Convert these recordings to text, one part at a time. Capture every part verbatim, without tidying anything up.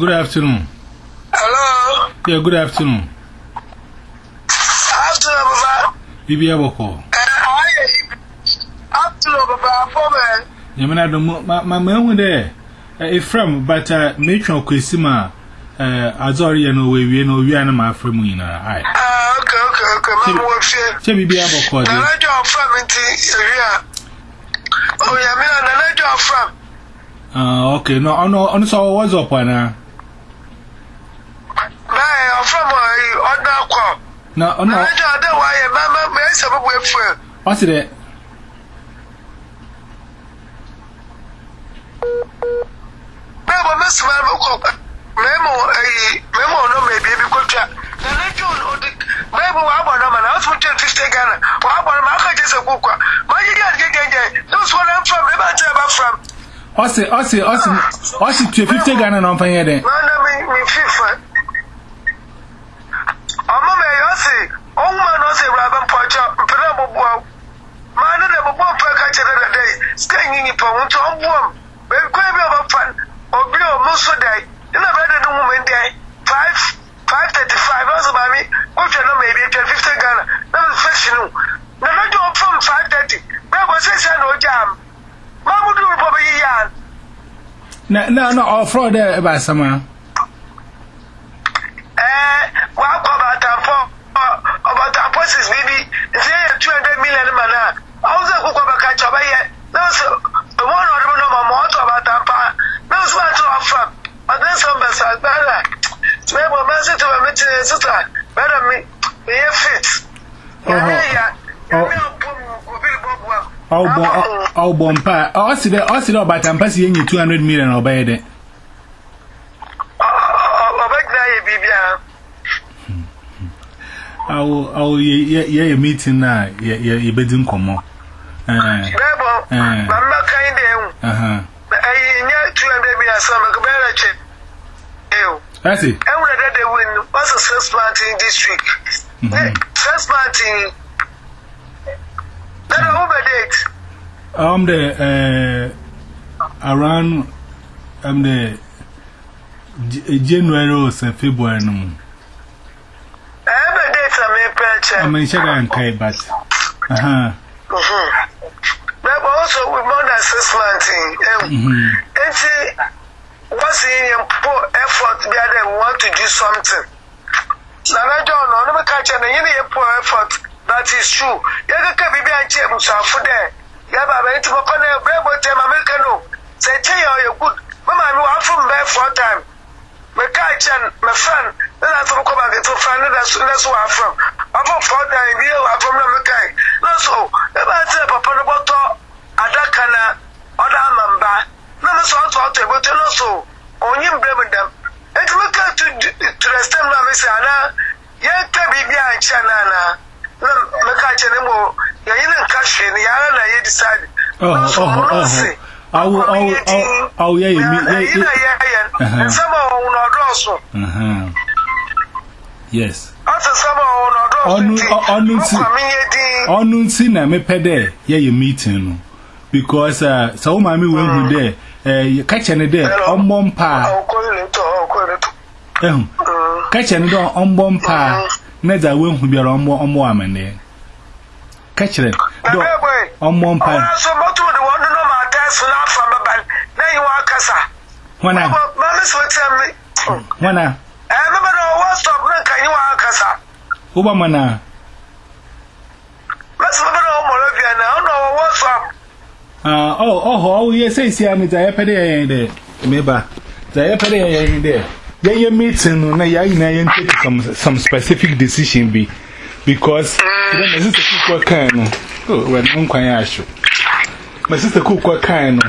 Good afternoon. Hello. Yeah, good afternoon. Afternoon, Baba. Bibi Aboko. Afternoon, Baba. For me. You mean I don't my my man there. A from, but uh, matron Chrisima, uh, Azori and away, we know we are my friend. I. Ah, okay, okay, okay. Mama works here. Tell me, Bibi Aboko. I like your family. Yeah. Oh, yeah, me and I like your from. Ah, okay. No, no, no. So what's up, Anna? My from my other crop. No, no. I don't know why Mama makes a way for. What's it? Mama, Miss Mama, Memo, a memo, no, maybe because the legend or the Memo, I want a man, I was putting fifty Ghana. Well, I want to market just a book. My again, those one I'm from, never tell from. Ose, ose, ose, ose, two fifty Ghana on fire there. No, no, me, me, FIFA. I'm a man, I say, oh, man, I say, Rabban Potter, Penable, man, and a bomb per catcher the day, staying in your phone to a warm. We're going to have fun, or be a muscle day, in a better woman day, five, five thirty five hours about me, which I know maybe fifty Ghana, no professional. No, not your from five thirty, where was this no jam? Mamma do probably yarn. No, no, no, all fraud there about someone. Eh, well, about that for about that process, maybe two hundred million man. I was a cook of a catch up yet. No, so the one or the number more about that part. No, so I to our from. But then some besides better. To make a message to a meeting, sister, better me, be a fit. Oh, oh, oh, bompa. Oh, see that, oh, see that, but I'm passing you two hundred million or by it. I will, I will, yeah, yeah, meeting now, yeah, yeah, you better come on. Uh huh. I two hundred million, some of the that's it. I would have they win. What's the first planting district? First planting. Then over date. I'm the uh around I'm the January or February. No. Every date I may purchase. I mean, sugar and kai, but uh huh. But also with more than six planting. And see. What's in your poor effort the other want to do something? Now, I don't know, no catch and any poor effort. That is true. You can be a chair for there. You have a to work on a bravo time Americano. Say, tell you you're good. Mamma, you are from there for a time. My catch and my friend, then I talk about it to find it as soon as we are from. I'm from four time, you are from America. No, so, if I tell Papa about Adakana or Amamba. No, no, so I'm to go to no so. On you blame them. And to look at to to the stem of Miss Anna, yet be behind Chanana. No, look at Chanamo. You didn't catch in the Anna, you decided. Oh, oh, oh. I will, oh, oh, oh, yeah, you mean, and someone not also. Uh huh. Yes. After someone not also. On Sina, me pede, yeah, you meeting. Because uh, so mammy went there, uh, catching it there on bompa. Catching it on bompa, neither won't be on more on woman there. Catching it on bompa. So, what do you want to know my test from a band? Then you are Cassa. When I, Mamma's will tell me. When I, I remember what's up, can you are Cassa? Ubamana. Let's remember Moravia now, no, what's up? Uh, oh, oh, oh, yes, I see, I'm there. Maybe the Epidea in there. Then your meeting, I take some some specific decision be because my sister cook what kind. Oh, when I'm quite sure. My sister cook what kind.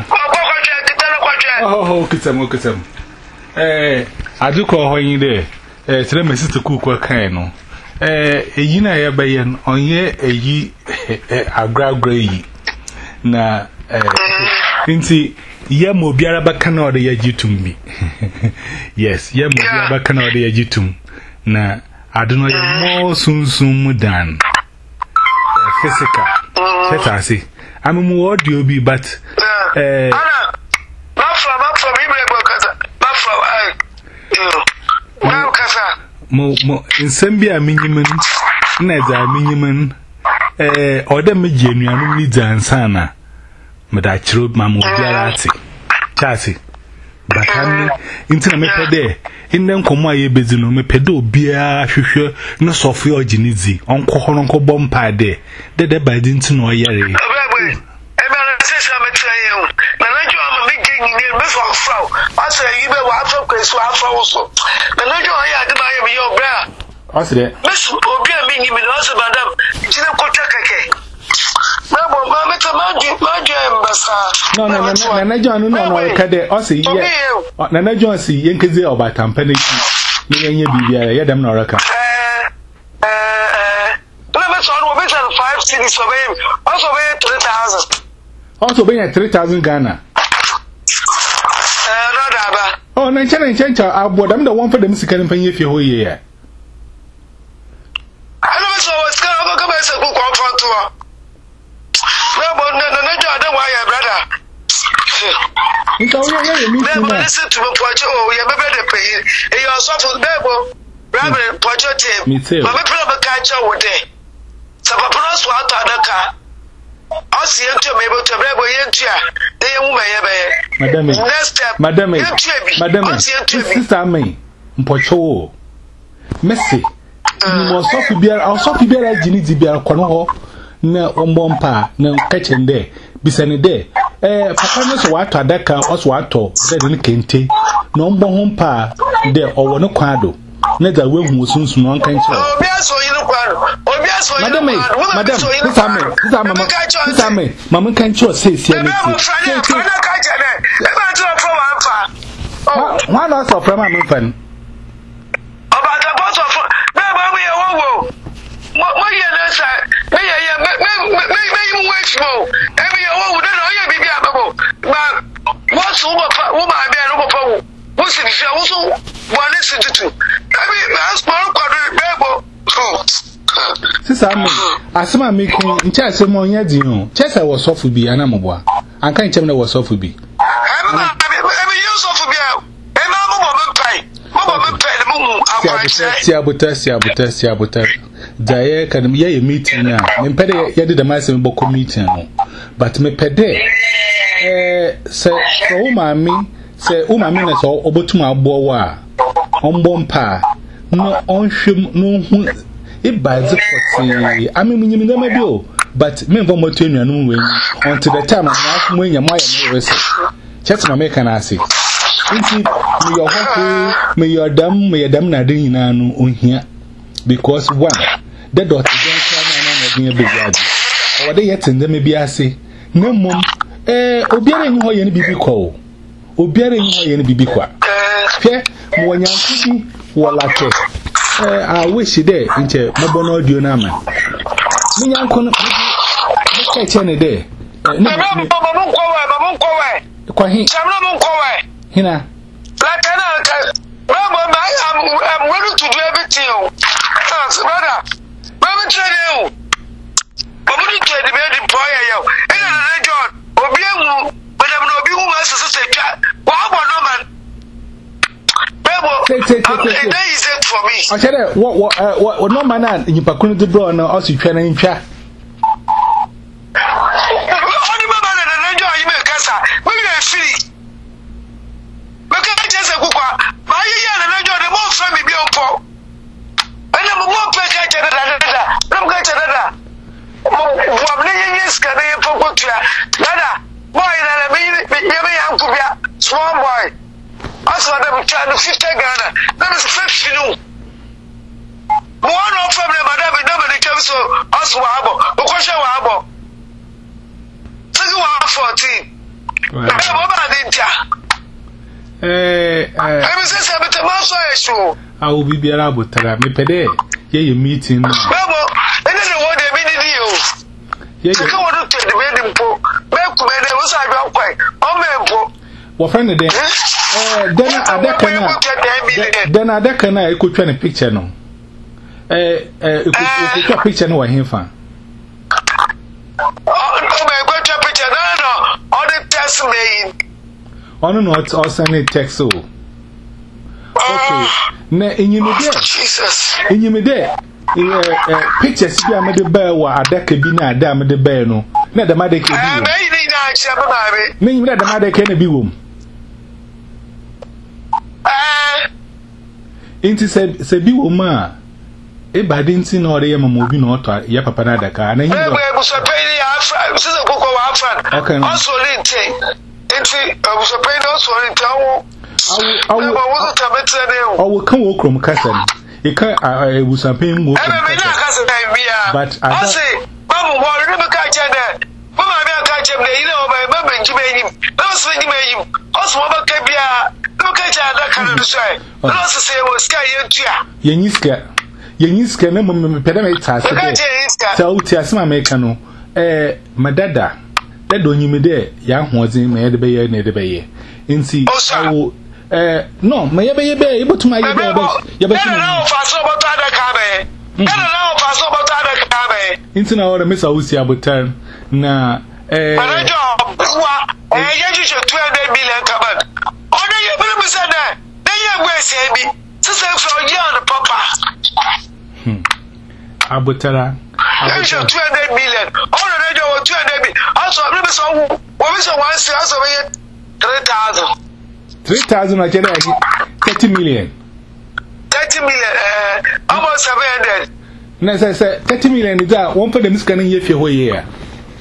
Oh, kiss them, kiss them. Eh, I do call her in there. Eh, tell my sister cook what kind. Eh, a year by an on ye a ye a grab gray. Na inti ye mo biara baka na ode ye gitum bi yes ye mo biara baka na ode ye gitum na adono ye mo sunsun mu dan physical set asi amu audio bi but eh ana ba from ba from ibre bo kaza ba from ai mo mo nsɛm bi a minyimen na za minyimen eh oda me genuanu ni zansana me da chiro ma mo biara ate chasi batani intina me pede inde nkomo aye bezi no me pede obia hwehwe ne sofie oginizi onko hono nko bompa de de de ba di ntino oyere ebe na sesa metraye hu na najo ama me genyine me so afraw aso yibe wa afraw kwesu afraw so na najo aye ade ma ye me yo bra asire mesu obi a me nyimi no aso madam jine kota keke na bo ma me ta ma di ma di embasa no no no na najo anu no no ka de o se ye na najo si yenkeze obatampa na ki ni yenye bibia ye dem na oraka eh eh na me so no be five cities for him also be three thousand also be three thousand Ghana eh no da ba oh na nche na nche nche abodam da one for dem sika nfa ye fie ho ye ya ano me so was ka go go se ku comfort to na bo na na jo ade wa ya brother nka wo ye ye mi na bo listen to me poche oh ye bebe de pay e yo so for bebo brother poche team ma me pele be ka cha wo de sababu no so ata adaka osi ento me bo to brebo ye ntua de ye mu me ye be madam next step madam madam sister me mpoche wo messi ni mo so fi biara o so fi biara jini di biara kono ho na ombompa na kachende bisane de eh papa no so wato adaka o so wato de ni kente na ombo ho mpa de owo no kwado na da wehu osunsun no kan kire obi aso yi no kwado obi aso yi madam madam sister me sister mama sister me mama kan kire say say ni say say na ka je de e ba to pro wan fa oh one loss of from am fan oba da boss of na ba mu ye wo wo mo ye na sa me ye ye me me me mu wait mo e me ye wo wo na o ye bibi ababo ba wo so wo pa wo ma be no pa wo wo si bi wo so wo na si tutu e me as mo ko do bebo sister me asema me ku ncha asema onya di ho chese wo sofu bi ana moboa anka nchem na wo sofu bi e ma e me yo sofu bi e ma mo mo pai mo mo pai le mo akwa si abuta si abuta si abuta daye kan ye meeting a me pede ye de demase me boko meeting no but me pede eh se o ma mi se o ma mi na so obotum abo wa ombompa no onhwem no hu ibaze foti ami munyim na ma bi o but me mvo moto enuanu we until the time na mo enya mo ya me wese chet ma me kan ase nti me yo hofu me yo dam me dam na de nyina no ohia because one the dot don try na na bin be yaji o de yet ndem bi ase na mom eh obiara nyi ho ye ne bibi kwa obiara nyi ho ye ne bibi kwa hwe mo wanyanku bi wolake eh I wish there nche mo no audio na ma munyanku no ka che ne de ne ba mo mo kwa wa ba mo kwa wa kwa hi chamna mo kwa wa hina la kana ka ba mo ma am am ready to do everything o brother ba mo tell you ba mo do the be the boy yo ina na John obi enwu madam no obi hu ma so so twa wa bo no man bebo it is it for me o chere what what what no man an nyipa kunu de bro na o si twa na ntwa oni mama na na John yi me kasa we dey free se kukwa ma yi ya na John mo fa mi bi onpo ene mo mo pe ka je dada dada na mo ka je dada mo wa mne yin ska na ye poko tua dada boy na na mi ye me ya nkubia small boy aso da mo twa no fifty Ghana na me fifty no mo no fa me madam no me kem so aso wa abo o ko hwe wa abo tigi wa fourteen e mo ba di ntia eh eh I say say but ma so esho a obi biara abotara me pede ye ye meeting no babo ene ne wo de bi ni di o ye ye ka wo do te de be di mpo be ku be de wo sa dwa kwai o me mpo wo friend de eh then adaka na then adaka na e ko twa ne picture no eh eh e ko twa picture no wa himfa o me ko twa picture no no all the test me ono no also send text so okay na enyimide Jesus enyimide eh pictures bi amede ba wa adaka bi na ada amede ba no na da madaka bi eh me ni na che ba ba be na enyimide da madaka na bi wom eh inti se se bi wom a e badi nti na ore yema mo bi na oto ya papa na adaka na enyimide eh bu so pe ni afra so so kokko wa afra okay also linte enti bu so pe ni also linte awu awu awu wo so tabetre ne o awu kan wo krom kasa ni e kan e bu sampem mo eh me na kasa na bia but I say babu wo re me ka che de mama me ka che me ile o ba ba benji me yim na so benji me yim also wo ba ka bia no ka che ada kan no so ai no so say wo ska yentua yenyiska yenyiska na mo me pede me ta se de ta uti asema me ka no eh madada da donyimide ya hoodin me de be ye na de be ye nti awu eh no me ye be ye be ibotuma ye be ye be na na fa so boto ada ka be na na fa so boto ada ka be nti na ora mesa usi abutan na eh manager wa eh ye ju two hundred million ka ba ona ye bele mi se na na ye gwe se bi se se fro ye on papa hmm abutara abutara two hundred million ona na jo two hundred million also bele mi so wo mi so one say also be three thousand three thousand I get thirty million. thirty million, uh, almost seven hundred. No, say, say, thirty million is that one for them is coming here for a year. And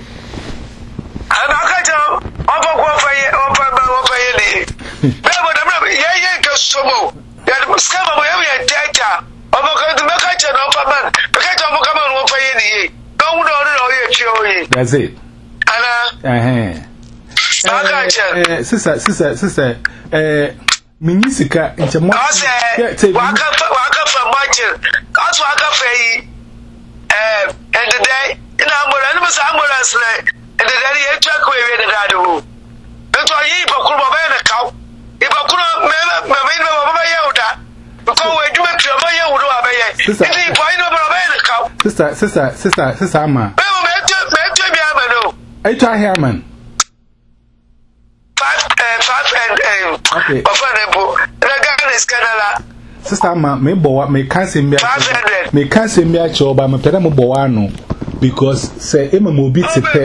I can't tell, over one for you, over one for you. Never, never, yeah, yeah, go so more. That was some of every data. Over the Macacha, over man, because I'm coming one for you. No, no, no, that's it. And, uh huh. Eh, sister, sister, sister, eh, Minisika, it's a more. I said, Waka from Martin, that's Waka Fay, eh, and the day, in our animals, ambulance, and the day you took away the Dadu. That's why you put a cow. If I could not remember my Yoda, because we do it to my Yoda, sister, sister, sister, sister, sister, Amma. I try Herman. Okay. Sister ma me bo me can say me me can say me a cho ba me pere mo bo ano because say e ma mo bi te pe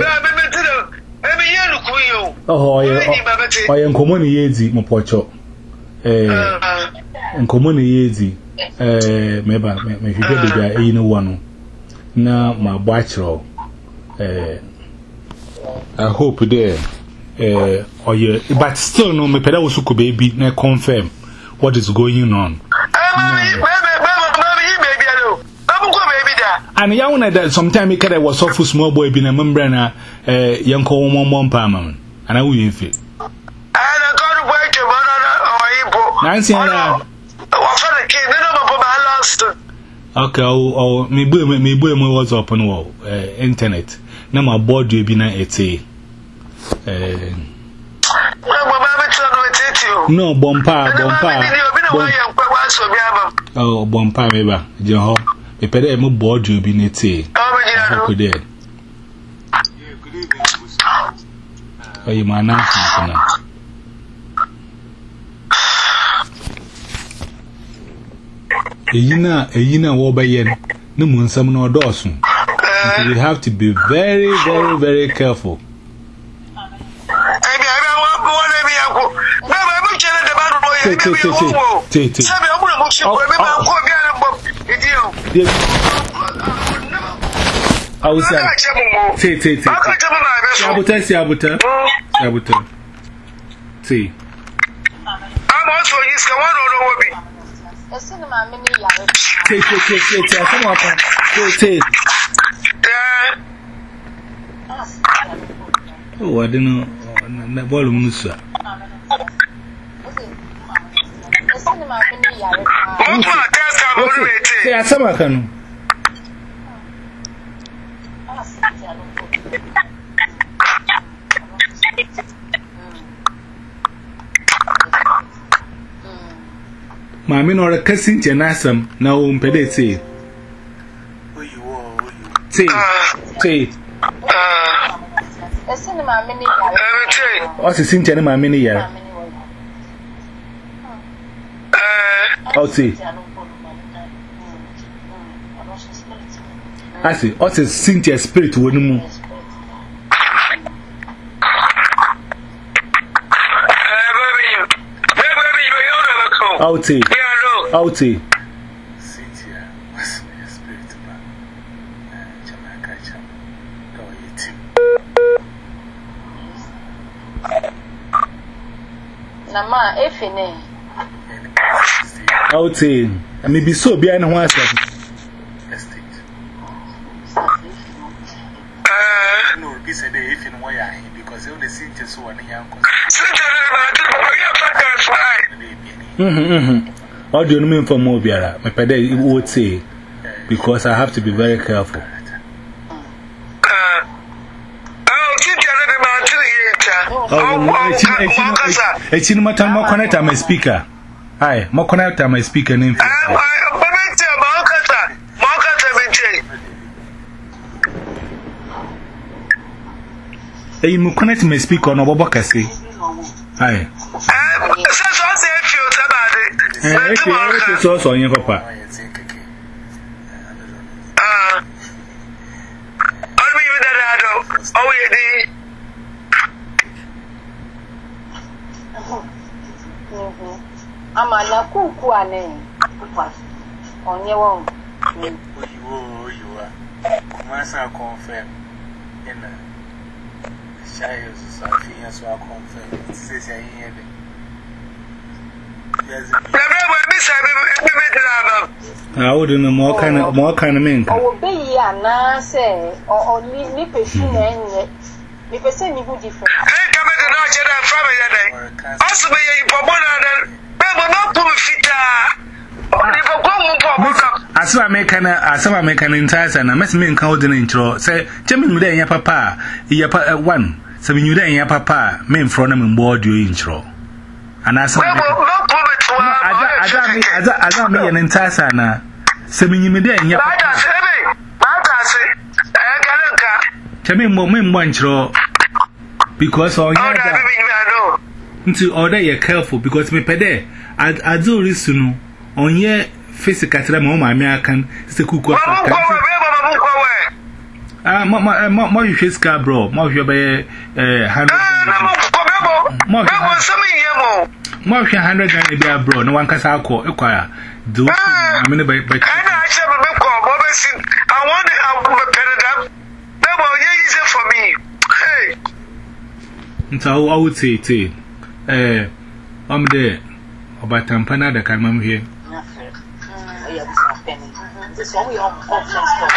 oh yeah oh yeah nkomo ni yedi mo pocho eh nkomo ni yedi eh me ba me hwede de bia eyi no wano na ma bo a chiro eh I hope there uh, oh yeah, but still no me peda wosu ko baby na confirm what is going on. And ya wona that sometime e kada was off small boy bi na member na eh yanko wo mom pa man ana wo yefi. Ana God boy ke mo na oyibo. Nancy ana. Wa fa the kid no mo ba last. Okay, oh me bu me bu me was up on wall eh internet. Na ma board you bi na ete. Eh no bompa bompa oh bompa meba jeho me pede me board you bi neti oh good day oh you man na eyina eyina wo bayen no mu nsam na odosun we have to be very very very careful. Take, take, take. I was saying, take, take, take. Sabuta, sabuta, sabuta. See. I'm also his one or no be. A cinema mini yard. Take, take, take, take, take. Come on, take, take. Oh, I don't know. Volume, sir. Say a summer can. Mammy nor a cousin to Nassam, now um pedete. Say, say, a cinema mini. What's a cinema mini? I'll say. I see. What is Cynthia spirit? When you I'll say. I'll say. Cynthia was your spirit. Jamaica, Nama, if in a I'll say. I may be so behind one second. No, this is the if in why because all the Cynthia so one young. Mm-hmm. How do you mean for Mobiara? My pede would say, because I have to be very careful. Oh, it's in my time, more connect my speaker. Aye, more connect my speaker name. You connect my speaker on a Bobocasi. Aye. It's also on your papa. Ah, I'll be with oh, yeah, I'm a cuckoo on your own. You are. Master confirm in a shy society, as well confirm. Says I hear it. I wouldn't know more kind of more kind of men. I will be a say or leave a few men. If I say me who different. Hey, come to know each other family. Also, be a Pomona, but not to fit. As I make an as I make an entire and I must mean called an intro. Say, Jimmy, you day, your papa, your one. So when you day, your papa, main from them and board your intro. And as I don't mean an entire sana. So when you may day, your papa. Tell me, one intro because all into order you're careful because me pede. I do listen on your physical American Sekuko. Ah, more you face car, bro. More you by a hundred. More you hundred and bro. No one can say, acquire. Do I mean by I want to that was easy for me. Hey. So I would say, say, eh, I'm there. About Tampana that can come here. This one we all options for.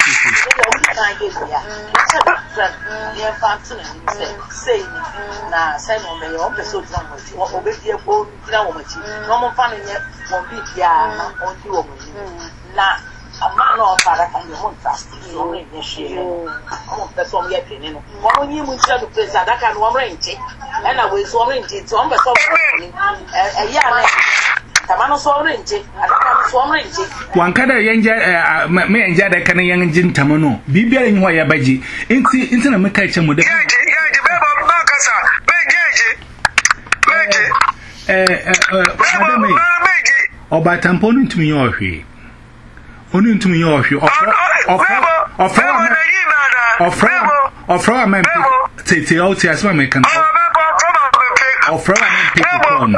Say, now, Simon, may all be so drunk with you. What will be a boat down with you? No more fun in yet won't be here on you. Now, a man or father can be one fast. So, that's one we are playing. One year we try to play that I can one range. And I will so range it. So, I'm a year. Tamano so range, and I'm so range. One kind of young me and Jada can a young gin tamano. Be bearing why a baji. Into into a mechatch with the or by tamponing to me or he. Only to me or you or or from a man. Take the old as one can or from a man.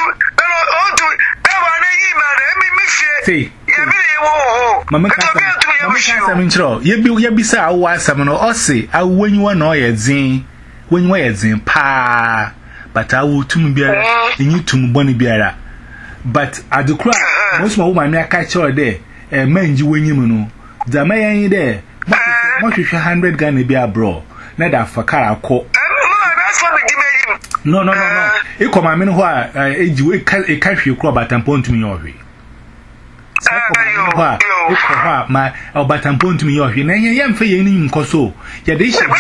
Say, Mamma can't intro. You be your bizarre was some or say, I when you are no zin, when you are zin, pa, but I will to me bear, and you to Bonnie Beara. But I do cry, most of my mere catch all day, and man you when you know, the may there, what if a hundred gun be a bro, not a for car call. No, no, no, no. You come, I mean, why a country crop at and point to me over. My or but I'm point to me off. You know, you am feeling in Coso. Yeah, they should.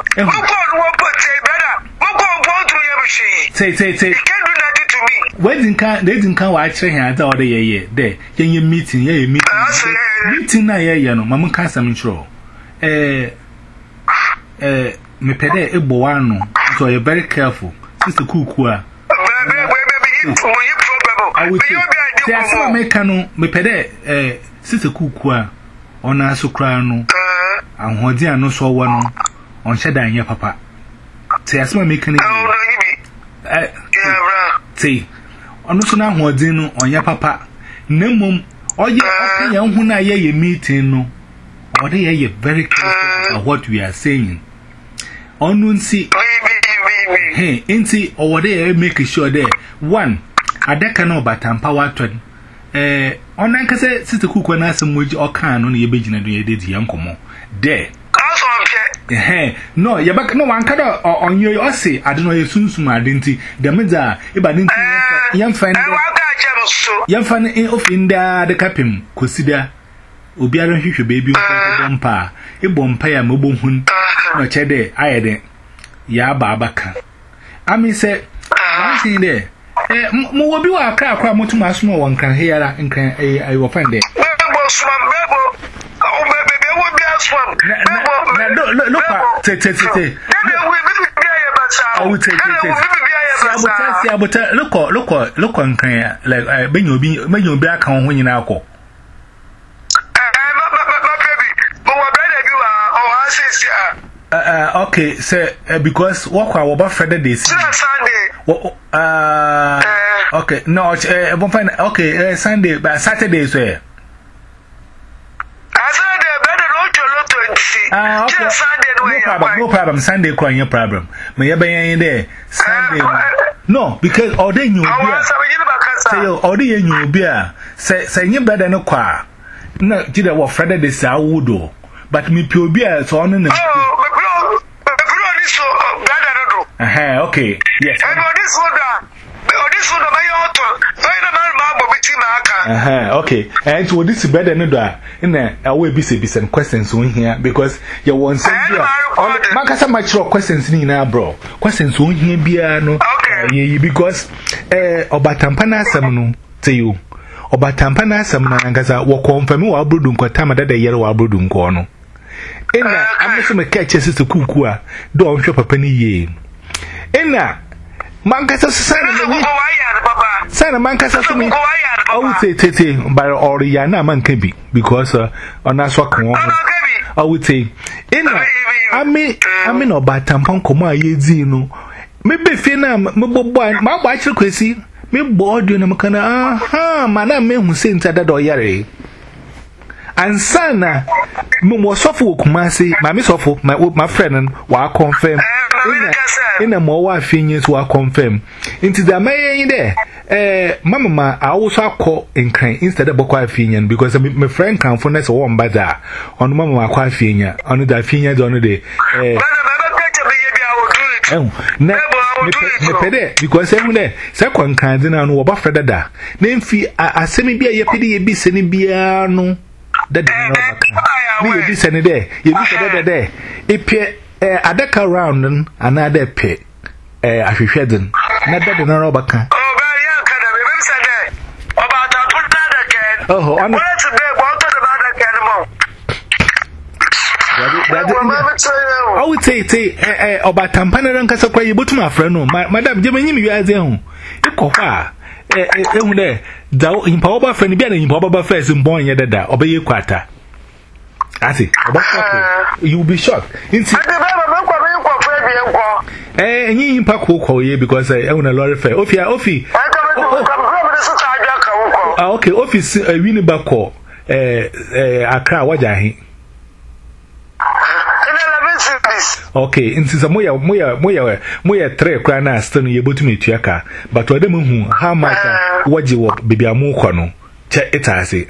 Say, say, say, wedding car, they didn't come watch here the other year. There, you meeting, yeah, meeting, meeting, yeah, you know, Mamma can't some intro. Eh, eh, me pede a boano, so you're very careful. Sister Kukua. I would say. Se asema meka no mepede eh sisi kuku a ona asokra no ahodi ano so wo no on hyeda anya papa se asema meka no eh ti ono so na ahodi no onya papa nemom oye okanya hu na ye ye meeting no or they are very careful about what we are saying onu nsi hey nti or they make sure there one adaka na obatampa waton eh onan kase site kuku na asemoji okan no na ye begina do ye dedi yankomo there eh no ye back no wan kada onyo o se ade no ye sunsum ade nti demza e ba nti yam fan yam fan in ofinda de kapim kosida obiara hwehwe baby bompa e bompa ya mobonhun no chede ayede ya babaka ami se one thing there eh mo wo bi wa akra akra motuma asomo won kan heara nkan eh wo fan there bebo swam bebo o bebe wo bi aswam bebo look te te te te I would take it. Sabotage, sabotage. Look, look, look on can like I bring you be when you back on when you now go. Uh, okay, sir, uh, because walk our over Friday days. Sunday. Uh, okay, no, uh, one fine. Okay, uh, Sunday, but Saturday, sir. Ah, okay. No problem, no problem. Sunday, crying, no problem. May I be in there? Sunday. No, because all day you beer. Say, all day you beer. Say, say, you better no car. No, did I walk Friday days? I would do. But me pure beer, so on in the. Uh-huh, okay. Yes. And this one, this one, my auto. Uh-huh, okay. And so this is better than that. In there, I will be some questions on here because you want some beer. Makasa much questions in now, bro. Questions on here, beer, no. Okay. Because, eh, Obatampana Samno, to you. Obatampana Samna, and Gaza, walk on for me, I'll brood on Tamada, the yellow Abrudun corner. In that, I'm just a catches to Kukua, don't shop a penny ye. In that, Mancasa son, son of Mancasa to me. I would say, Tete, by Oriana Mankebi, because on us walk on. I would say, in that, I mean, I mean, about tampon coma ye zino. Maybe Fina, my watch crazy, me board you, Namacana, aha, Mana me who sent that or yare. And sana, more software, Kumasi, my miss of my my friend, and wa confirm. In a more wife years were confirmed. Into the May in there. Eh, Mamma, I also call in crane instead of Boquafian because my friend come from us one bazaar on Mamma Quafinia, on the Finia on the day. Oh, no, because every day, second kind and no buffer da. Name fee, I semi be a pity be sending biano. That is this any day. You look at that day. It Eh, adaka round and another pay. Eh, I should shed them. Not that in a robaka. Oh, very young, can I remember about that put that again? Oh, I'm not to be about that. I would say, say, eh, about Tampana and Casaqua, you put my friend, Madame Jimmy, you are there. You call her. Eh, eh, there. Thou in Papa friend, be in Papa first in born yet that, obey your quarter. I see. You'll be shocked. Eh, and you impact who ye because I own a lorry fair. Ofi, Ofi. Ah, okay, office a Winibako, eh, eh, Accra, Wajahi. Okay, and since a moya, moya, moya, moya, three crana stone able to meet your car, but what the moon, how much what you walk, baby, a mocono. Check it, I say.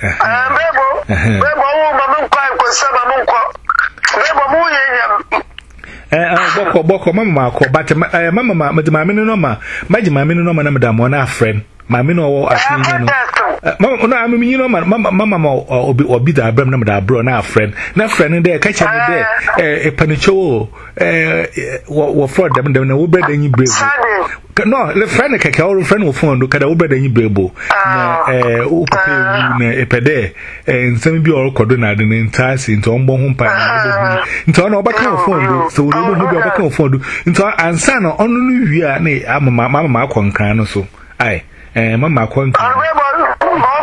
Eh, boko boko mama ko but eh mama ma me ma me no ma maji ma me no ma na madam ona friend ma me no wo asini no mama no am me no ma mama mama obi obi da abram na madam bro na friend na friend dey ka che dey eh panicho eh wo fraud dem dem na wo breda nyi brebo no le friend keke o friend wo phone do kada wo breda nyi brebo na eh o papa na epede eh nsem bi o kodo na de ntasi nto ombo ho mpa na nto na obaka wo phone do so wo do bi obaka wo phone do nto ansa na onu no wi a na mama mama akon kan no so ai eh mama akon kan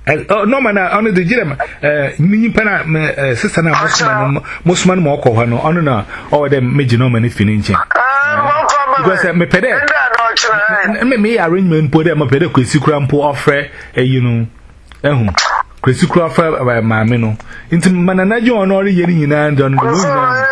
oh no man on the gym eh ni pana sister na musman musman mo ko ho no ono na o dem meji no mani fini nche because me pede me me arrangement po dem me pede kwesi kura mpo ofre eh you know ehu kwesi kura ofre ma me no nti manana je ono ore yeri nyina ndo no nyina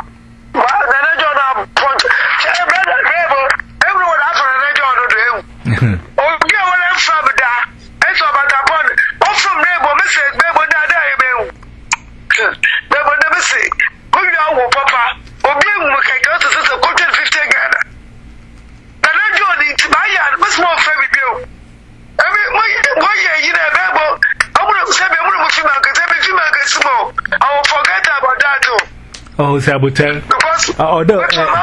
Oh, saboteur. Oh, do.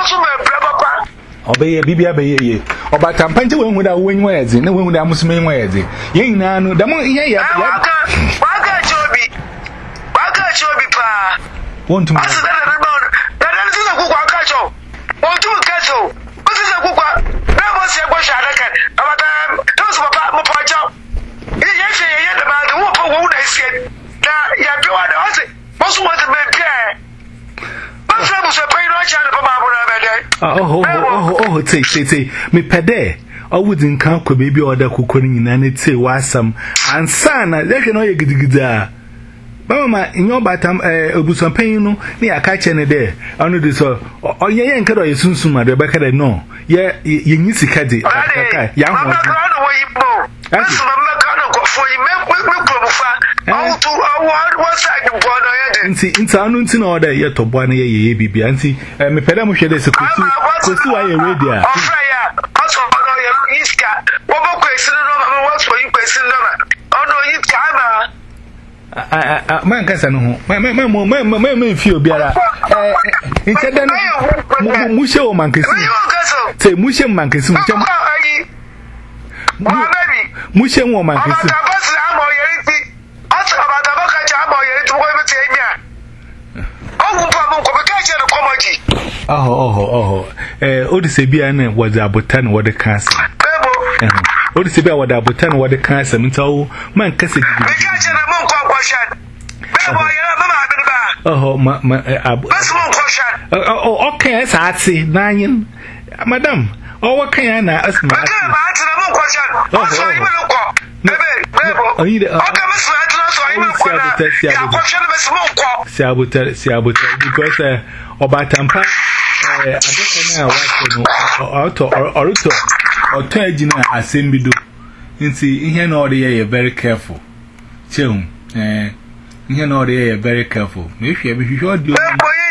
Obey bibia be ye. Oba tampanje we hu da wo nwa eze, na we hu da musime nwa eze. Ye nyina no, da mo ye ya. Waka, waka chobi. Waka chobi pa. Want to. Asa da da ba. Da da ti sa kukwa ka cho. Want to kaso. Asa sa kukwa. Na bo se gbo sha da kan. Abata, to so papa mo pa cho. Ye ye se ye da ba da wo pa wo na ese. Na ya bi wa da ose. Mo so wa se me pia. Oh, oh, oh, oh, take, take, take. Me pede. I wouldn't count for baby or the cooking in any say was some. And son, let you know you get good. Mama, in your batam, eh, Obusan Payno, near catching a day. I know this or ye ain't cut or soon soon, my Rebecca. No, yeah, you need to cut it. Young one. That's for you, how to award what's like the border. Nti nti anu nti na order ye to bua na ye ye bibia nti me peda mo hwede se kosu kosu wa ye ready a ofra ya aso no ye iska wo bo kwesi no ma wo so yin kwesi no ma ono yi ka ma a man kasa no ho ma ma ma ma ma ma fi obiara eh nti da no mu hye o man kesi te mu hye man kesi mu hye mu hye wo man kesi Oh, oh, oh, eh, Odyssebian was a button what the castle. Odyssebia was a button what the castle, and so man cassette. Oh, my, oh, okay, as I say, nine, madam. Oh, what can I ask? Saboteur, saboteur, because uh, Obatampa, I don't know what to or or or Tajina Assembido. You see, in here, no, they are very careful. Chum, eh, in here, no, they are very careful. If you have a short do.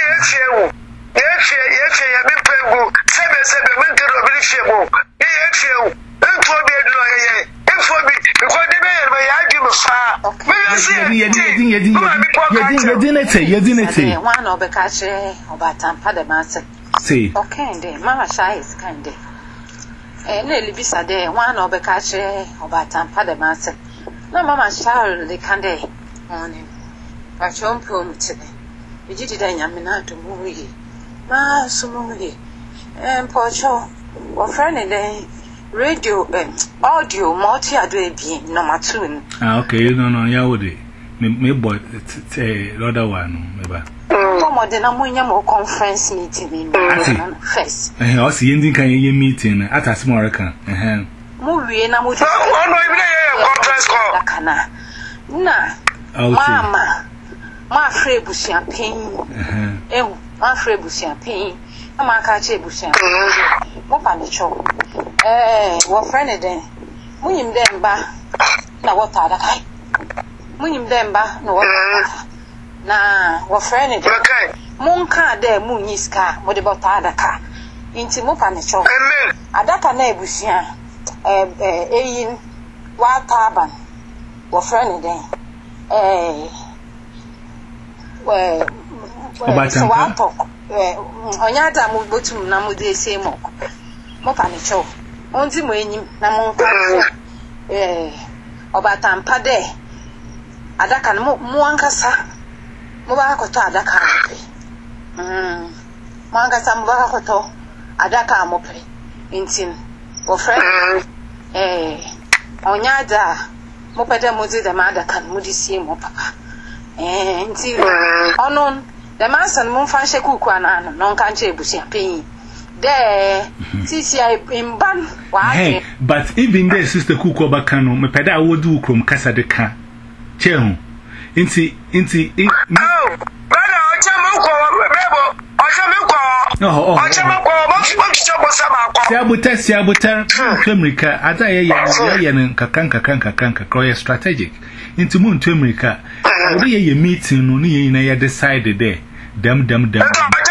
One of the catcher or Batampa the master. See, okay, then Mama Shy is kind of. And nearly beside there, one of the catcher or Batampa the master. No, Mama Shy, the candy morning. But your poem today. We did it, I mean, not to movie. Ma, so movie. And Pocho, or friend, and then. Radio and audio multi adwe number two. Ah, okay, you don't know, Yahudi. Me boy, the other one, maybe. Come on, then I'm going to conference meeting first. I also ending can you meeting at a small can. Movie and I'm with conference call. Nah, Mama, my friend was champagne. Eh, my friend was champagne. I'm a catcher was champagne. What on the show? Eh, what friend then? Munim demba. Na what other kind? Munim demba, no what? Na what friend then? Monka de muniska, what about other car? Into Mopanicho. Adaka nebusia. Eh, eh, in what carbon? What friend then? Eh, well, so I talk. Eh, Onyata Mubutum Namude Semo. Mopanicho. Onti mwenyi na monka eh Obatampa de adaka no mo ankasa mo ba akoto adaka amope mm mo ankasa mo ba akoto adaka amope ntin wo friend eh onyada mo pede mo di the mother can mo di sie mo papa eh nti ono the man san mo fa hye kuku ana no nka nche ebusia pin there titi I imban wa hey but even there sister kuku obaka no me pede awodu ukrom kasa de ka che hu nti nti oh brother ochama ko bebo ochama ko oh oh ochama ko mo mo chicho sama ko siabuta siabuta America ada ye ye ye ne kakan kakan kakan kakro strategic nti mu ntu America obi ye ye meeting no ne na ye decide there dem dem dem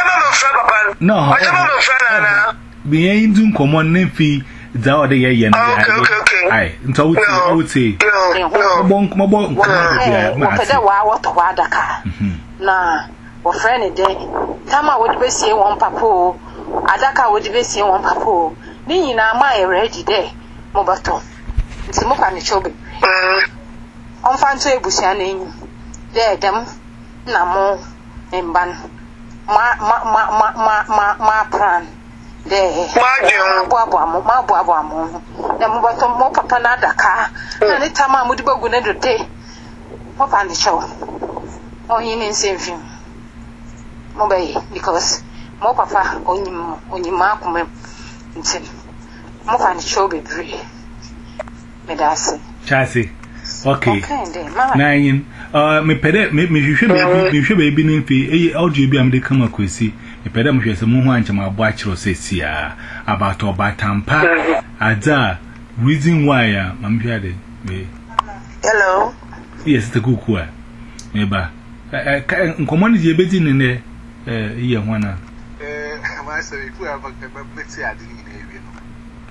no ochama mo friend na bi ye ndu nkomo ne fi za ode ye ye na ai nto wuti wuti mo mo mo nkomo bia ma pede wa wato wa daka na wo friend de tama wo be sie won papo adaka wo be sie won papo ni nyina ma e ready de mo bato nti mo kwa ni chobe on fanto ebusia na enyi de dem na mo mban ma ma ma ma ma ma plan de ma bo abo amo ma bo abo amo de mo bato mo papa na adaka na ni tama mo di bagu na do de mo pa ni chow on yin nsemfim mo bay because mo papa onyim onyima akome ntim mo fa ni show bebre me dase chasi okay okay nine uh me pede me me hwehwe baby me hwehwe baby ni fi eh audio bi am de kama kwesi me pede mo hwese mo ho anche ma abo akiro sesi a about obatampa ada reason why am hwade me hello yes the kukua me ba nkomo ni je bedi ni ne eh iye hwana eh ma say ifu aba ka beti ade ni na ewie no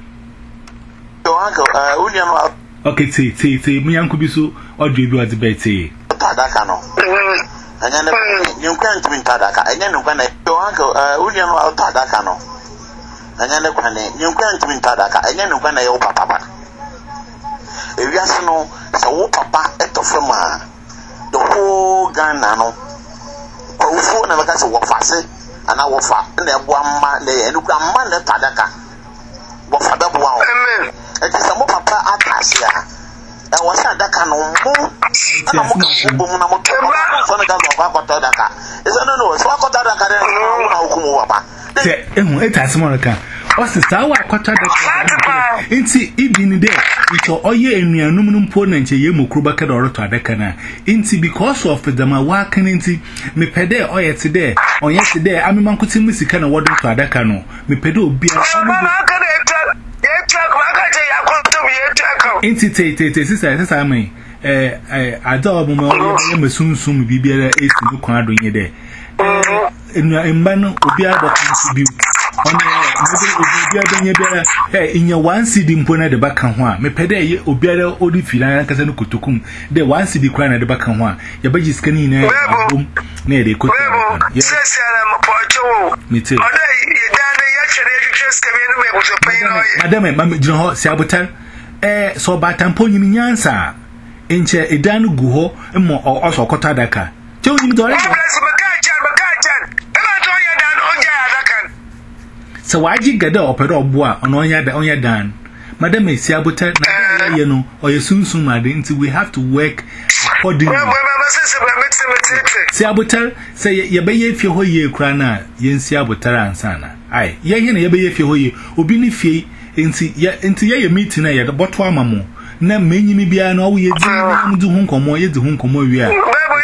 so uncle uh unya no okay ti ti ti mi yanku bi so audio bi odi beti tadaka no anya ne nyunkwa ntimi tadaka anya ne kwa na so uncle uh unya no tadaka no anya ne kwa ne nyunkwa ntimi tadaka anya ne kwa na yo papa papa ewiase no so wo papa etofema the whole Ghana no Ufo na baka se wofase ana wofa na ebo amma na enu kwa amma na tadaka wofa da bo awo amen e ti se mo papa atase a e wo sa daka no mo ana mo ko bo mo na mo so na ga zo kwa kwata daka e se no no so kwata daka de no na hukumu papa te ehun etase mo reka o se sa wa kwata daka nti ibini de ito oye enuanum no mpo na nche ye mokru baka da oroto adaka na nti because of the ma wa kan nti me pede oye te de onye te de amema nkuti musika na wodo to adaka no me pede obi nti te te te sisa sisa mai eh eh ada obo me oye mesunsum bibiara esi no kwa adonye de eh mba no obi adaka bi ono obi adonye biara eh inya one cd mpo na de baka ho a me pede ye obiara odi filan kasa no kotokum de one cd kwa na de baka ho a ya baji skani na abom na ye de kotokum ya sesiara mo pocho mite oda idane ya chere hwehwe skani no me buso pai no ye madam ma jino ho si abutan eh so batampo nyimi nyansa enche edanu gu ho mo oso kota daka che onyimi dore so waji gada opere obo a ono onya da onya dan madam esi abuta na ye no oyesunsun ade nti we have to work accordingly si abuta say ye be ye fie ho ye kura na ye nsi abutara ansana ai ye ye na ye be ye fie ho ye obi ni fie nti ye nti ye ye meeting na ye da boto amamo na menyimi bia na wo ye di na mu du hu nkomo ye di hu nkomo wi a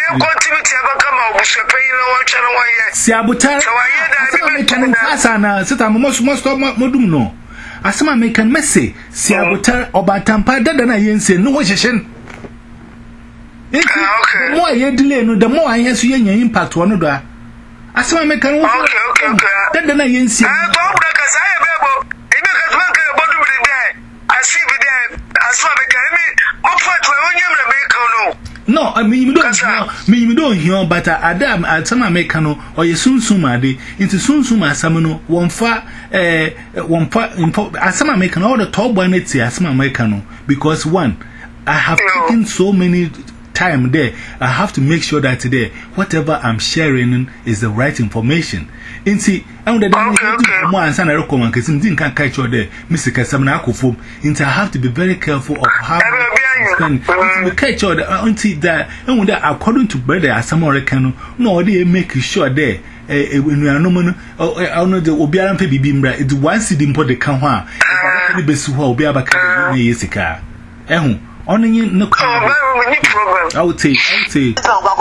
si abutara mekan fasa na sita mo mo stop modum no asema mekan messe si abutar obatampa dada na yense no ho hyehyen enti mo aye delay no the more aye so yenya impact wono do asema mekan wo dada na yense ah to bra ka sa ye bebo ime ka tuma ka bodum ri de asibi de asema mekan mi mo fat we onyem na mekan no no I mean you don't me you don't hear but adam atama meka no oyesunsum ade into sunsum asam no wonfa eh wonfa asama meka no all the top one it asama meka no because one I have taken so many time there I have to make sure that today whatever I'm sharing is the right information inti and the okay mo ansa na recommend kasi ndin kan kai cho there misika sam na akofom inti I have to be very careful of how we catch all the until that, and that according to brother as some more can no, they make sure there. When we are no man, I know the Obiaran Baby Bimbra, it's one seed import the Kanwa, the best who will be about Yesica. Eh, only no problem. I would say, I would say,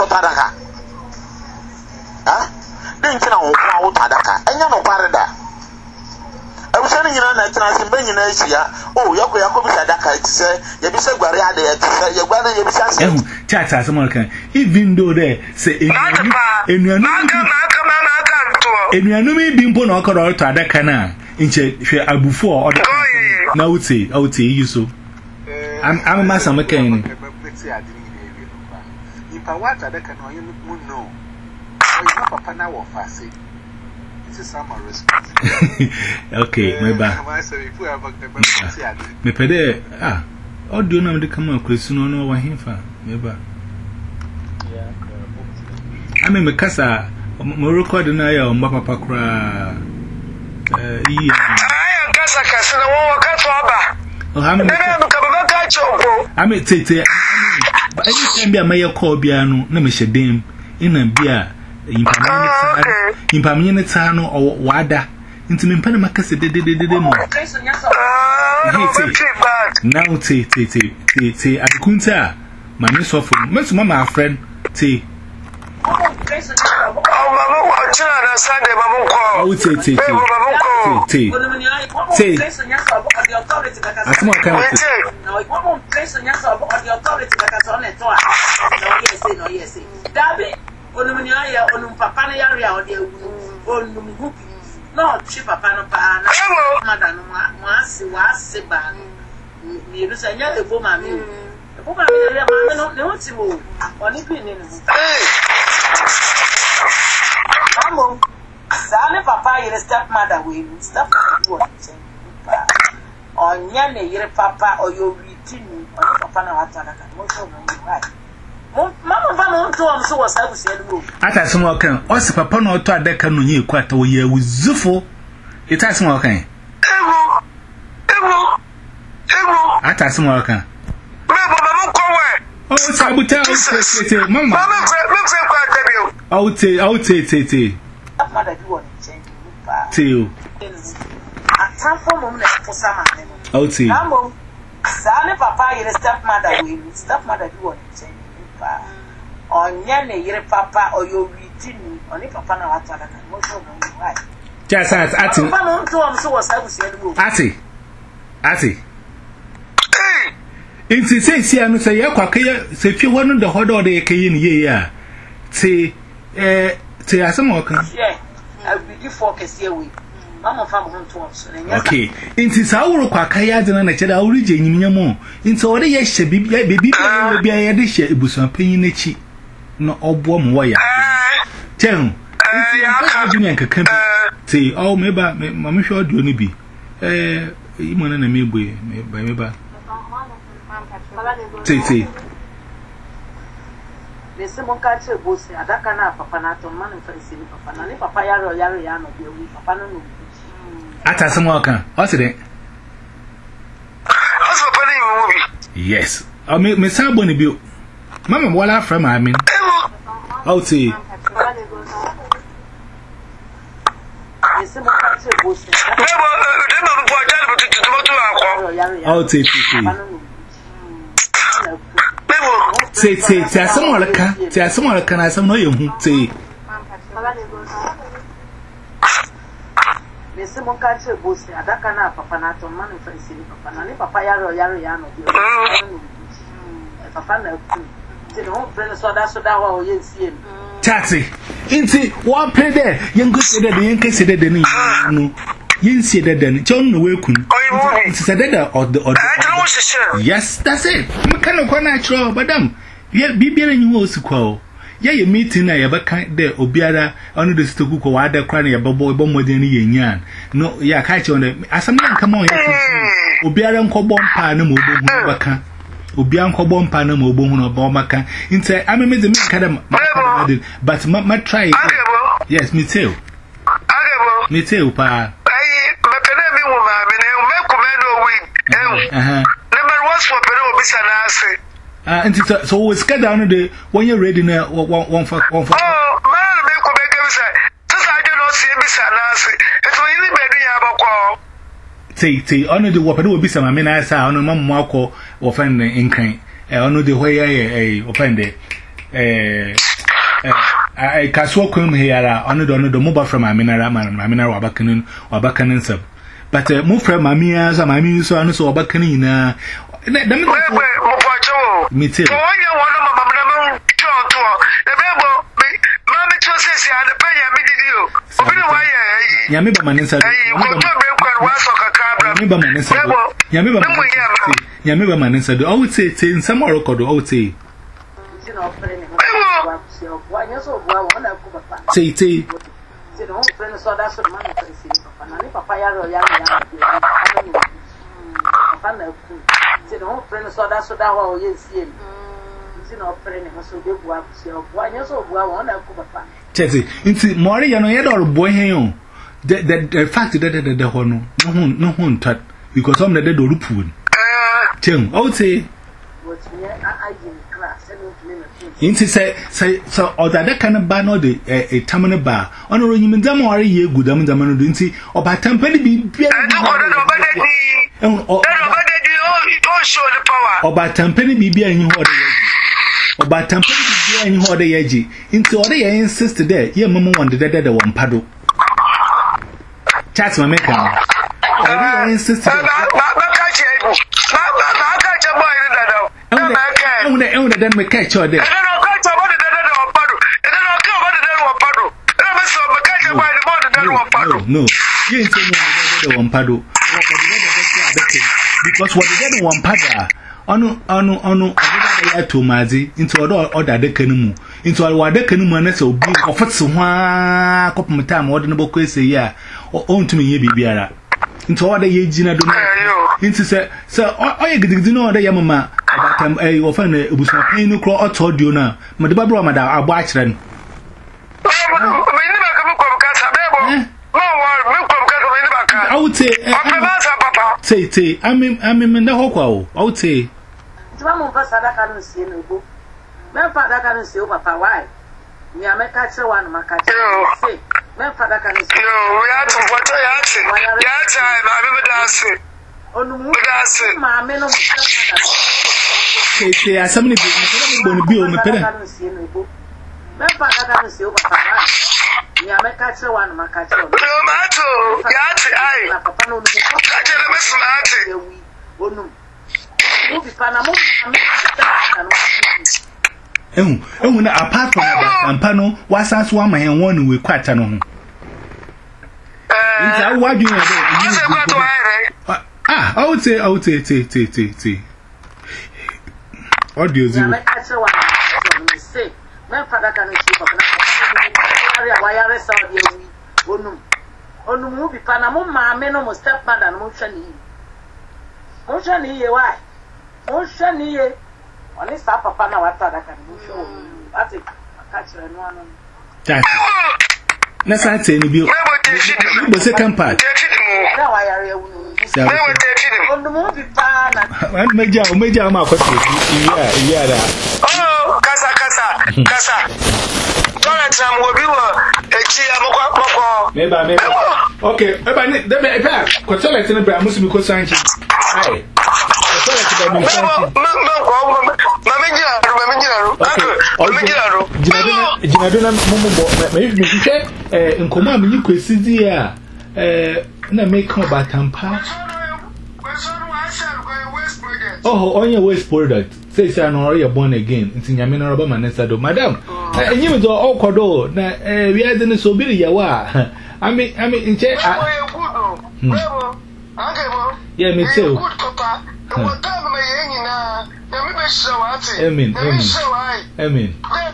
ah, then you know, Tadaka, and you know, Parada. I was telling you that I was bringing Asia. Oh, Yoko Yakobi Sadaka, say, Yabisa Guaria, your brother, Yabisa. Chata, someone can, even though they say, in your and you know me being born or Tadaka now, in Abu four or now would say, I would say you so. I'm I'm a master mechanic. If I want Tadaka, no, you won't know. Papa now or Fassi. Some respect. Okay, my bad. Me pede ah. All do know the come up soon no one him for me ba. I mean me kasa mo record na ya o papa kra eh yi. Ai kasa kasa na wo kasa oba. Oh ha me me ka baba ka chopo. I mean tete. But anytime be my call bia no na me hyedem ina bia impamine ne tsano o wada nti me mpana makase de de de de no now te te te te te akunta ma me so for me so ma friend te oh mama wa chira na Sunday mama ko oh te te te te te asmo kan no one place on your the authority like as on it no yes no yes dabi Onumanya onum papa na yare a ode onum hu no chi papa no pa na madam no ase wase ba ni ru sanya ebo ma mi ebo ma mi le ma no ne woti wo oni bi ni no mamo sane papa yere step mother we step wo pa onya ne yere papa oyo witini oni papa na watana ka mo so mo right mama mama nto am so wasa busia no ata some okan o se papa no to adaka no nye kwata wo ye wuzufo ita some okan ewo ewo ewo ata some okan mama mama ko we o sabuta o tete mama mama me fe kwa tabio o te o te te te mother do one change pa te o atamfo mom na fosa ma ne o te mamo sane papa yere step mother we step mother do one change onya ne yire papa oyo witini oni papa na watana kan mo so mo right just at ati papa mo nto am so wasa busia no ati ati inti say si anu say yakwaka se fi wonu de hodo de yake ni ye ya ti eh ti asemo kan yeah I be give focus here we mama fa mo nto am so nya okay inti sa wuru kwaka ya de na che da wuru je nyimnya mo inti ode ye hye bibia bibia bibia ye de hye ebusuan panyin na chi no obo mo ya ten inti ya ka nka kan ti o meba mama hwe odo ni bi eh imona na mebo me ba meba ti ti Nesse monkache bosi adaka na papa na to man fa isi papa na ni papa yaro yaro ya no bi wi papa no no ata samo kan o se de aso papa ni mo bi yes o me me sabo ni bi mama wala fra ma mi o ti nesse monkache bosi mebo de no bo ja bo tutu mo tu akọ o ti ti ti mebo ti ti ti asamo la ka ti asamo la ka na asamo no ye hu ti nesse monkache bosi adaka na papa na to man fa isi papa na ni papa yaro yaro ya no bi papa na ku ti no brother so da so da wa o ye sie Taxi. Inti one play there. Young say that the young say that the no. Yin say that then John no way kun. It's said that or the or yes, that's it. Mekano kwa natural, madam. Ye bibia na nyu osikwa. Ye ye meeting na ye baka there obiara onu de stoku kwa wada kwa na ye bobo ebo modern ye nyan. No, ya ka che on asam na come on here. Obiara nkobom pa na mo obo baka. Obian kobo mpa na ma obohu no ba maka nti ameme de me kada but ma, ma try yes me too agebo me too pa ai makana mi wo ma me ne me kuma no wi eh never was for pero bisa na ase ah nti so we schedule on the when you ready na one for one for oh man me ko be ke bisa so sa je no si bisa na ase eto yini be du ya bako say say on the what do bisa ma me na asa on mam mo akọ wo fan nkan eh on the where eh open the eh I kasuo kwem here on the on the mobile from my mineral man my mineral wabakanin wabakanin sub but move from my mia so my mia so so wabakanin na dem me mo kwacho me too so when you want mama na me to to the bebo me mama to say say and pay ya me didi o obi no why eh ya me ba maninsa eh ko to be kwa wa so kakabra me ba maninsa ya me ba ya me ba maninsa do I would say say in some record I would say say say se não prende só da sua mãe para esse papa não nem papai já já já papa não se não prende só da sua da rua e esse se não prende mas o bebo a se o boa não só boa ona com papa chese nti mori ya no ye do boy hen o the the fact that the the hono no hu no hu ntat because some the do rupu chen I would say what me I in class and me inti say say so odada kan ba no de e tamene ba ono ro nyim ndam ware ye gudam ndam no do nti oba tampani bi bia no obadadi no obadadi o show the power oba tampani bi bia nyi ho de ye oba tampani bi bia nyi ho de ye ji nti ode ye insist there ye mama wonde de de won pado chat ma make am ode ye insist there ba ba ka che ba ba ka che boy ni dada e won e won de me catch you there no no you ain't saying the one pado because what the one pada onu onu onu odada ya tomazi into odo order de kanu into wa de kanu mu na se obi ofotse hwa kopum time odo no boko ese ya o ntumi ye bibiara into odo ye gina do into se se oye gidigidi no odo ya mama abatam eh wo fa na ebusu pan no kro oto dio na me de babro mada abo a kire no I would say, say, say, I mean, I mean, the whole I would say, Mamma Passada can't see no book. My father can't see Papa. Why? Me, I make catch one, my catch. Say, my father can't see. No, we had to what I asked. Yeah, time, I remember that. On the moon, my men of say, say, as somebody going to be on the pedal. My father can't see Papa. Yeah, make catch one, my catch. No matter, Yati, I, Papa, no, I tell him, oh, no. Movie Panama, and when apart from that, and Pano was as one my one with quite an why do you ah, I would say, I would say, say, say, say, say. What do you do? Say, my father can see why saw the on the movie Panama, my men almost stepmother and motion. Motion here, why? Motion here. Only stop papa now after that can show. That's it. Catch and one. That's it. Let's not say any view. The second part. Now I are on the movie pan. Major, Major, my question. Yeah, yeah. Oh, Casa, Casa, Casa. Donald will be a chia. Maybe, maybe. Okay, maybe the back. Consolate in the Bram Muslim because I'm hi. Jinadona Momo, maybe you said, in command, you could see the na make come about Tampa. Oh, on your waste product. Say, I'm already born again. It's in Yamina Robert Manesado, Madam. And you do all cordo. We are the so big yawa. I mean, I mean, in check. Yeah, me too. Amen. Amen. Amen.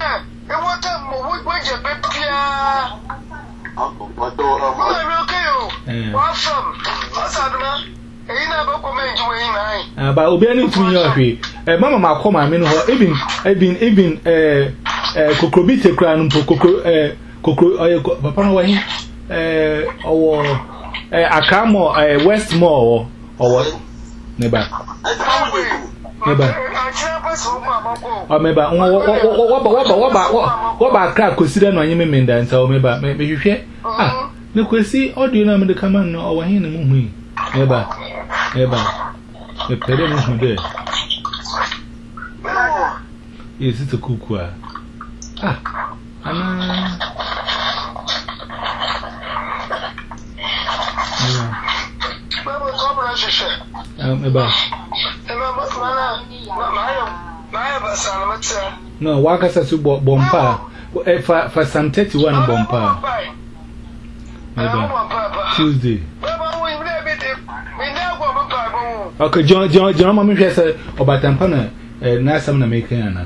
But Obiani to me, okay. Mamma, my come, I mean, even, even, even, eh, eh, Cokrobite crown, Coco, eh, Coco, Papa, eh, or, eh, Akamo, eh, Westmore, or what? Neighbor. Meba. Oh, meba. What about crack? Consider no any men dance. Oh, meba. Maybe you share. Ah, no, could see. Or do you know the command or him? Meba. Meba. The pedal there. Is it a cookwa? Ah, Anna. Meba. No, waka sa su bompa for for some thirty-one bompa. Tuesday. Okay, John John John mama hwe say obatampa na na sam na make ana.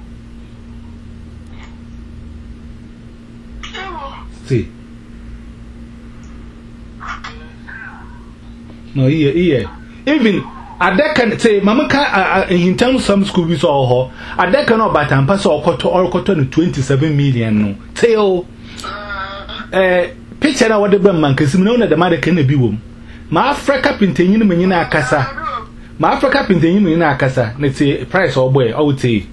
See. No, yeah, yeah. Even Adaka say, Mamaka in terms of some school we saw her. Adaka no batampa so okoto or okoto no twenty-seven million no. Tell eh picture na wode bam man kasi me na de ma de kan bi wom. Ma Africa pintenyin me nyina akasa. Ma Africa pintenyin me nyina akasa. Na say price or boy, I would say.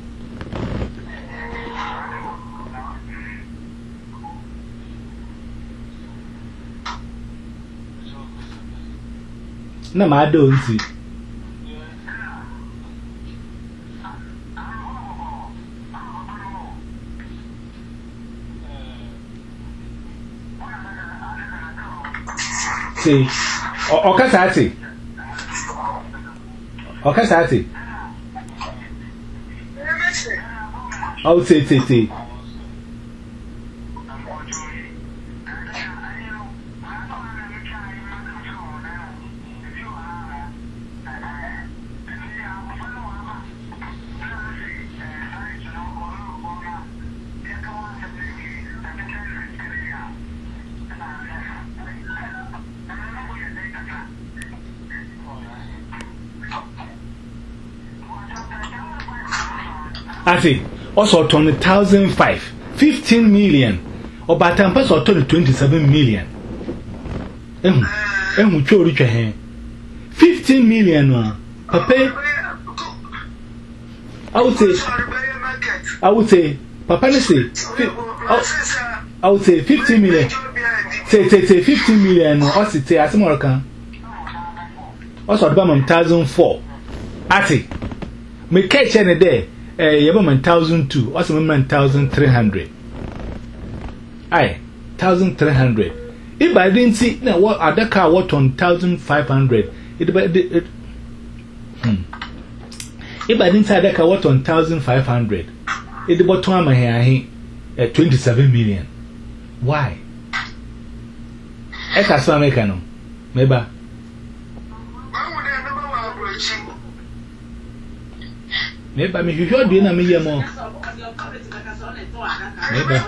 Na ma do nti see o kasati o kasati o say say say Ati, also twenty thousand five, fifteen million, or Batampas or twenty-seven million. Eh, eh, which you reach a fifteen million. Papa, I would say, I would say, Papa, say, I would say fifteen million. Say, say, say, fifteen million, or say, as American. Also, about one thousand four. Ati, me catch any day. Eh, you have one thousand two, also one thousand three hundred. Aye, thousand three hundred. If I didn't see, no, what other car, what on thousand five hundred? It about it. Hmm. If I didn't see other car, what on thousand five hundred? It about two my hair, at twenty-seven million. Why? That's what I can. Maybe. Maybe me you should be na me yemo. Maybe.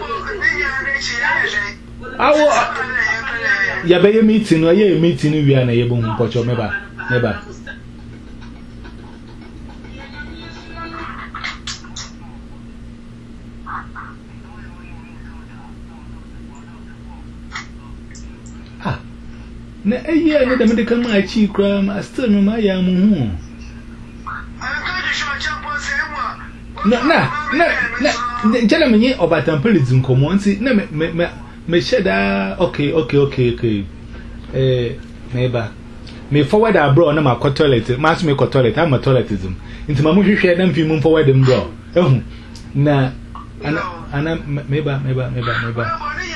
Awo ya be ye meeting no ye meeting wi na ye bo mpocho meba. Meba. Ah. Na eye na dem de kan ma chi kra ma still no ma ya mu hu. Na na na na jana menye obatampeliz nkomo nti na me me me sheda okay okay okay okay eh meba me forward abroad na ma ko toilet ma so me ko toilet am toiletism nti ma mu hwehwe na mfi mu forward dem bro ehu na ana ana meba meba meba meba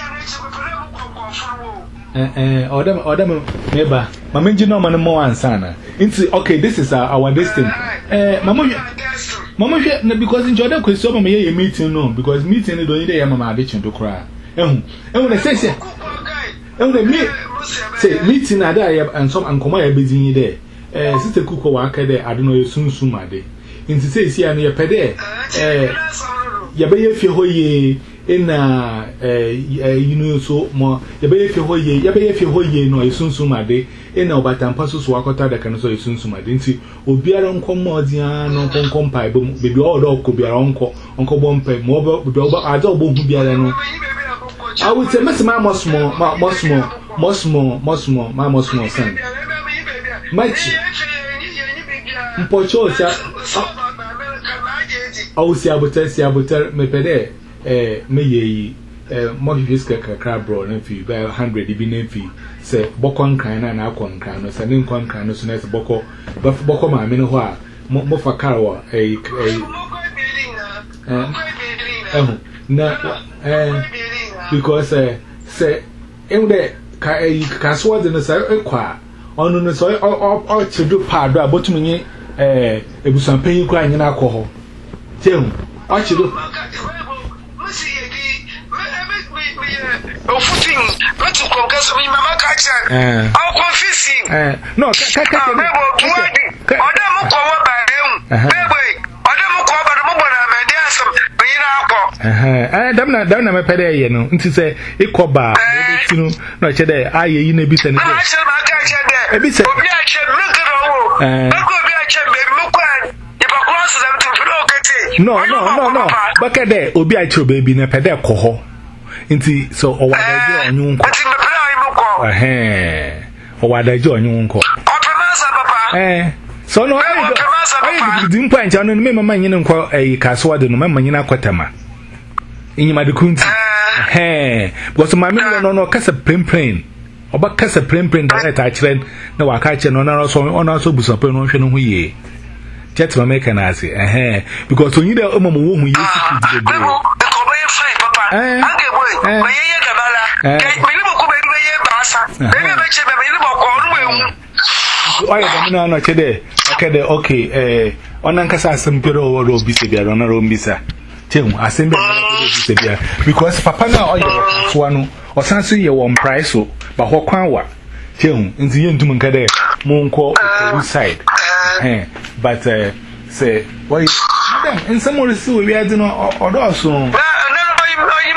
eh eh odam odam meba ma menji no ma no mo ansana nti okay this is our, our this thing eh mama Mama, because in Jordan, because some of me meeting no, because meeting don't need a mama bitch to cry. And when I say, and when me say meeting, I and some uncle are busy there. Eh, Sister Cook worker there, I don't know, soon soon my day. In to say, see, I'm your pede. Eh, Yabe, Hoye, in uh, you know, so more. Yabe, Hoye, Yabe, Hoye, no, soon soon my day. In our batam passes walk out that can so soon my dinty. Obiara uncle Modian, Uncle Compai, baby, all dog could be our uncle, Uncle Bompe, mobile, I don't boom be no. I would say, Miss Ma must more, must more, must more, must more, my must more son. Much. Mpocho sia o sia botel sia botel me pede eh me yi eh mo hiska kakra bro na fi ba one hundred bi na fi se boko nkran na na akọ nkran no se ne nkọ nkran no so na se boko boko ma me no ho a mo fa car wa eh eh eh na eh because eh se enwe ka eh kaso de no se ekwa onu no so o o chedo pado abotumunye eh ebusanpanyin kura nyina akọ Tim, I should do. No, damn, damn, I'm a pede, you know, to say, it called bar, no, no, I ye in a bit and a bit. No, no, no, no. Baka de obi a chiro baby na pede koho. Nti so o wadaje onyu nko. Eh. O wadaje onyu nko. Eh. So no I I di mpa ncha no me mama nyine nko eh kaso de no mama nyine akwatama. Inyima de kunti. Eh. Because mama no no kasa premprem. Oba kasa premprem da ta kire na waka kire no na so ona so busape no hwe no ho ye. Jet my make an assy, eh, because when you don't know who you see, okay, eh, on Ancasa, some Pero or Bissabia, on a Rombisa. Tim, I send Bissabia because Papa now one or something you want price, but what quawa. Tim, in the end to Munkade, Monco side. Eh, but uh, say, why? And someone is we are doing or also. No, no, you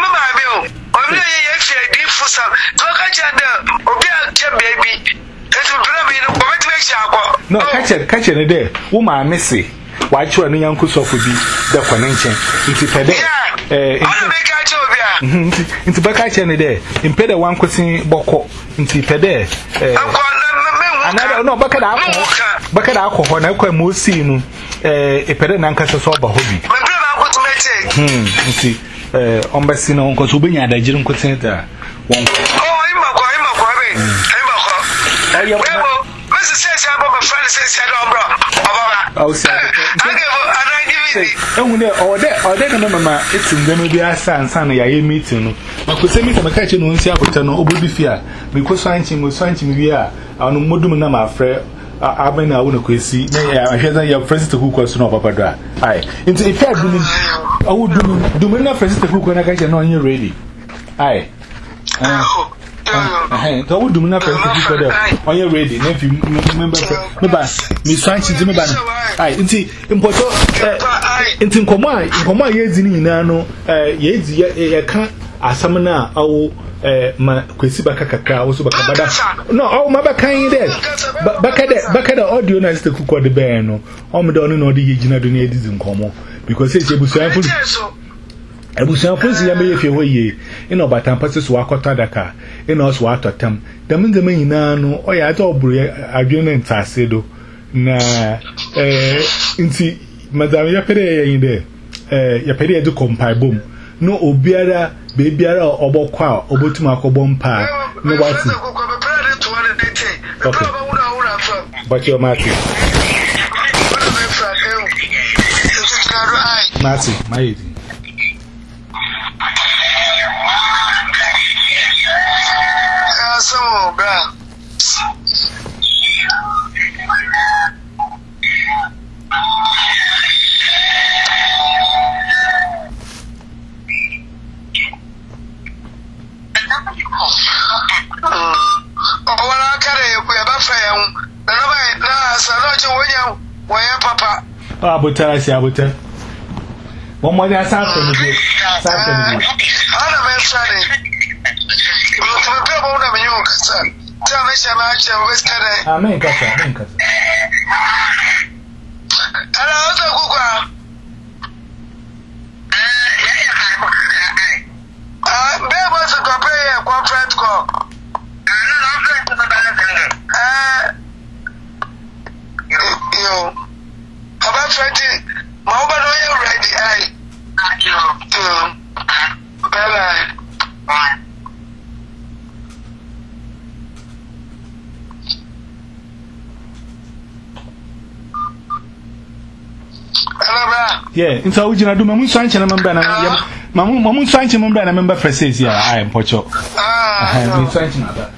no, catch it, catch it a day. Woman, Missy. Why, you and young Kuso would be the connection into Pede. Into Bacatch any day. In Pede one question, Boko, into Pede. Another no, Bacada, Bacada alcohol, I quite more seen a Pede Nancasa sober hobby. Hm, you see, uh, on Bassino, because we had a Jim Center. One. Oh, I'm a boy, I'm a boy. I'm a boy. Oh, sir. Oh, there, or there, Mamma, it's in them be a son, son, I meeting. I could send me from a catching on Siapotano, Obudifia, because Sanchim was Sanchim Via, on Modumana, Fred. I've been a one quissy. I hear that your president who was no Papa. Aye, into a fair woman. I would do me not president who can I get on you ready. Aye. Eh, to would do me not president on you ready. If you remember, Miss Sanchez, aye, into Importo, into Comai, Comai, yes, in Nano, yes, ye can't, as some now, oh. Eh, ma kwesi baka kakra wo so baka bada no o ma baka yin de baka de baka de audio na ste kuko de ben no o me de onu no de yigina do na edizi nkomo because e jebusuan fu ebusuan fu si ya me yefie ho ye ina obatan pase so akota daka ina o so atotam dem dem nyina no o ya ta oburu adwe na ntase do na eh nti madam ya pere yin de eh ya pere de compile bom no obiara bebiara obokwa obotuma akobompa no wati okay but your Marty Marty my so bra Ah, but I say, I would tell one more than something. I'm a man studying. I mean, cut it, I mean, cut it. Mama, no, you're ready. I. Thank you. Bye bye. Bye. Yeah, and so we do Mamun Sanch and member, Mamun Sanch and member, and member for says, yeah, I am Pocho. I have been Sanch another.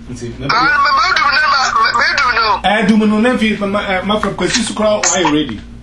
I do know. I do know. My from Questions crowd, are you ready?